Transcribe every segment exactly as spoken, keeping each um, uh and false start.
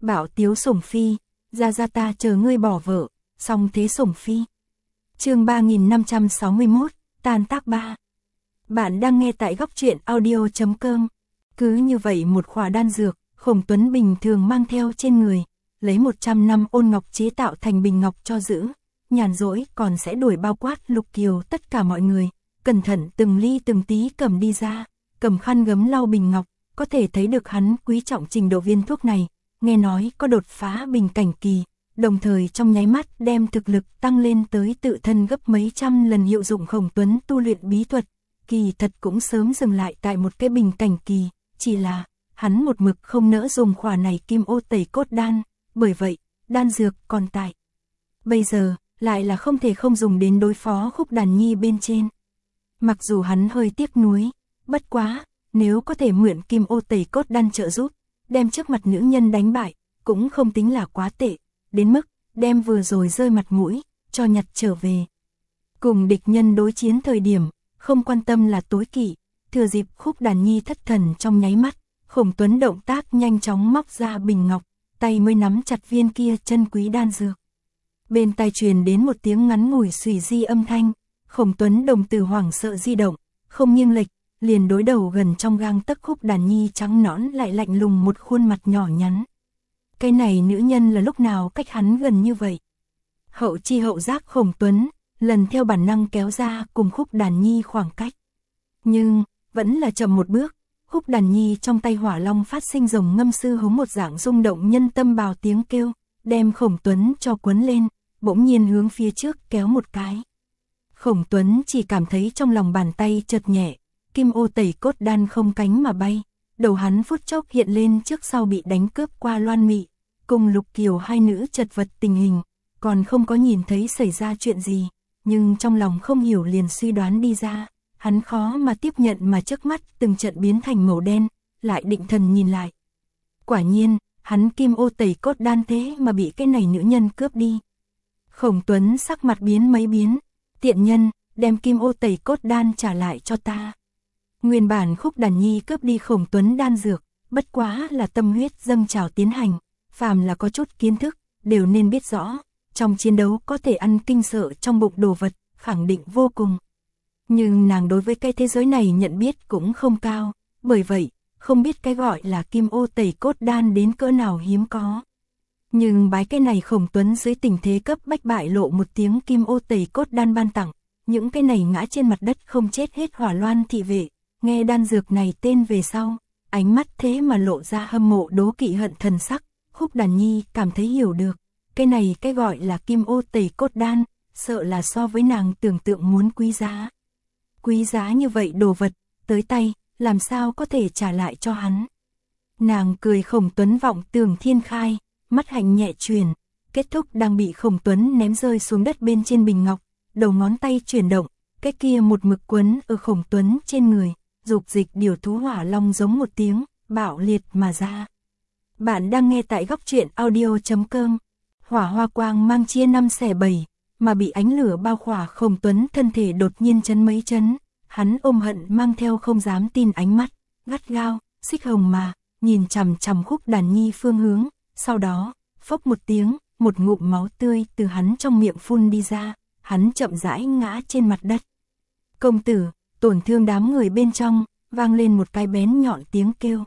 Bảo tiếu sủng phi, ra ra ta chờ ngươi bỏ vợ, song thế sủng phi. Chương ba nghìn năm trăm sáu mươi mốt, tan tác ba. Bạn đang nghe tại góc truyện audio chấm com. Cứ như vậy một khỏa đan dược, Khổng Tuấn bình thường mang theo trên người, lấy một trăm năm ôn ngọc chế tạo thành bình ngọc cho giữ, nhàn rỗi còn sẽ đuổi bao quát Lục Kiều tất cả mọi người, cẩn thận từng ly từng tí cầm đi ra, cầm khăn gấm lau bình ngọc, có thể thấy được hắn quý trọng trình độ viên thuốc này, nghe nói có đột phá bình cảnh kỳ, đồng thời trong nháy mắt đem thực lực tăng lên tới tự thân gấp mấy trăm lần hiệu dụng. Khổng Tuấn tu luyện bí thuật, kỳ thật cũng sớm dừng lại tại một cái bình cảnh kỳ, chỉ là hắn một mực không nỡ dùng khỏa này kim ô tẩy cốt đan, bởi vậy, đan dược còn tại. Bây giờ, lại là không thể không dùng đến đối phó Khúc Đàn Nhi bên trên. Mặc dù hắn hơi tiếc nuối, bất quá, nếu có thể mượn kim ô tẩy cốt đan trợ giúp, đem trước mặt nữ nhân đánh bại, cũng không tính là quá tệ, đến mức đem vừa rồi rơi mặt mũi, cho nhặt trở về. Cùng địch nhân đối chiến thời điểm, không quan tâm là tối kỵ, thừa dịp Khúc Đàn Nhi thất thần trong nháy mắt, Khổng Tuấn động tác nhanh chóng móc ra bình ngọc, tay mới nắm chặt viên kia chân quý đan dược. Bên tai truyền đến một tiếng ngắn ngủi xùy di âm thanh, Khổng Tuấn đồng tử hoảng sợ di động, không nghiêng lệch, liền đối đầu gần trong gang tấc Khúc Đàn Nhi trắng nõn lại lạnh lùng một khuôn mặt nhỏ nhắn. Cái này nữ nhân là lúc nào cách hắn gần như vậy? Hậu chi hậu giác Khổng Tuấn, lần theo bản năng kéo ra cùng Khúc Đàn Nhi khoảng cách. Nhưng, vẫn là chậm một bước, Khúc Đàn Nhi trong tay hỏa long phát sinh rồng ngâm sư hống một dạng rung động nhân tâm bào tiếng kêu, đem Khổng Tuấn cho quấn lên, bỗng nhiên hướng phía trước kéo một cái. Khổng Tuấn chỉ cảm thấy trong lòng bàn tay chợt nhẹ, kim ô tẩy cốt đan không cánh mà bay, đầu hắn phút chốc hiện lên trước sau bị đánh cướp qua Loan Mị, cùng Lục Kiều hai nữ chật vật tình hình, còn không có nhìn thấy xảy ra chuyện gì, nhưng trong lòng không hiểu liền suy đoán đi ra, hắn khó mà tiếp nhận mà trước mắt từng trận biến thành màu đen, lại định thần nhìn lại. Quả nhiên, hắn kim ô tẩy cốt đan thế mà bị cái này nữ nhân cướp đi. Khổng Tuấn sắc mặt biến mấy biến, tiện nhân, đem kim ô tẩy cốt đan trả lại cho ta. Nguyên bản Khúc Đàn Nhi cướp đi Khổng Tuấn đan dược, bất quá là tâm huyết dâng trào tiến hành, phàm là có chút kiến thức, đều nên biết rõ, trong chiến đấu có thể ăn kinh sợ trong bụng đồ vật, khẳng định vô cùng. Nhưng nàng đối với cái thế giới này nhận biết cũng không cao, bởi vậy, không biết cái gọi là kim ô tẩy cốt đan đến cỡ nào hiếm có. Nhưng bái cái này Khổng Tuấn dưới tình thế cấp bách bại lộ một tiếng kim ô tẩy cốt đan ban tặng, những cái này ngã trên mặt đất không chết hết Hỏa Loan thị vệ, nghe đan dược này tên về sau, ánh mắt thế mà lộ ra hâm mộ đố kỵ hận thần sắc. Khúc Đàn Nhi cảm thấy hiểu được, cái này cái gọi là kim ô tẩy cốt đan, sợ là so với nàng tưởng tượng muốn quý giá. Quý giá như vậy đồ vật, tới tay, làm sao có thể trả lại cho hắn. Nàng cười Khổng Tuấn vọng tường thiên khai, mắt hạnh nhẹ truyền, kết thúc đang bị Khổng Tuấn ném rơi xuống đất bên trên bình ngọc, đầu ngón tay chuyển động, cái kia một mực quấn ở Khổng Tuấn trên người, dục dịch điều thú hỏa long giống một tiếng, bạo liệt mà ra. Bạn đang nghe tại góc truyện audio chấm com. Hỏa hoa quang mang chia năm xẻ bảy, mà bị ánh lửa bao khỏa Khổng Tuấn thân thể đột nhiên chấn mấy chấn, hắn ôm hận mang theo không dám tin ánh mắt, gắt gao, xích hồng mà, nhìn chằm chằm Khúc Đàn Nhi phương hướng, sau đó, phốc một tiếng, một ngụm máu tươi từ hắn trong miệng phun đi ra, hắn chậm rãi ngã trên mặt đất. Công tử, tổn thương đám người bên trong, vang lên một cái bén nhọn tiếng kêu.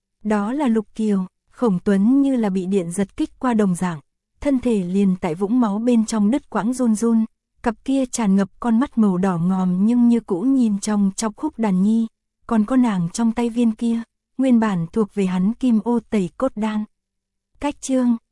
Đó là Lục Kiều. Khổng Tuấn như là bị điện giật kích qua đồng dạng, thân thể liền tại vũng máu bên trong đứt quãng run run, cặp kia tràn ngập con mắt màu đỏ ngòm nhưng như cũ nhìn trong chọc Khúc Đàn Nhi, còn có nàng trong tay viên kia, nguyên bản thuộc về hắn kim ô tẩy cốt đan. Cách chương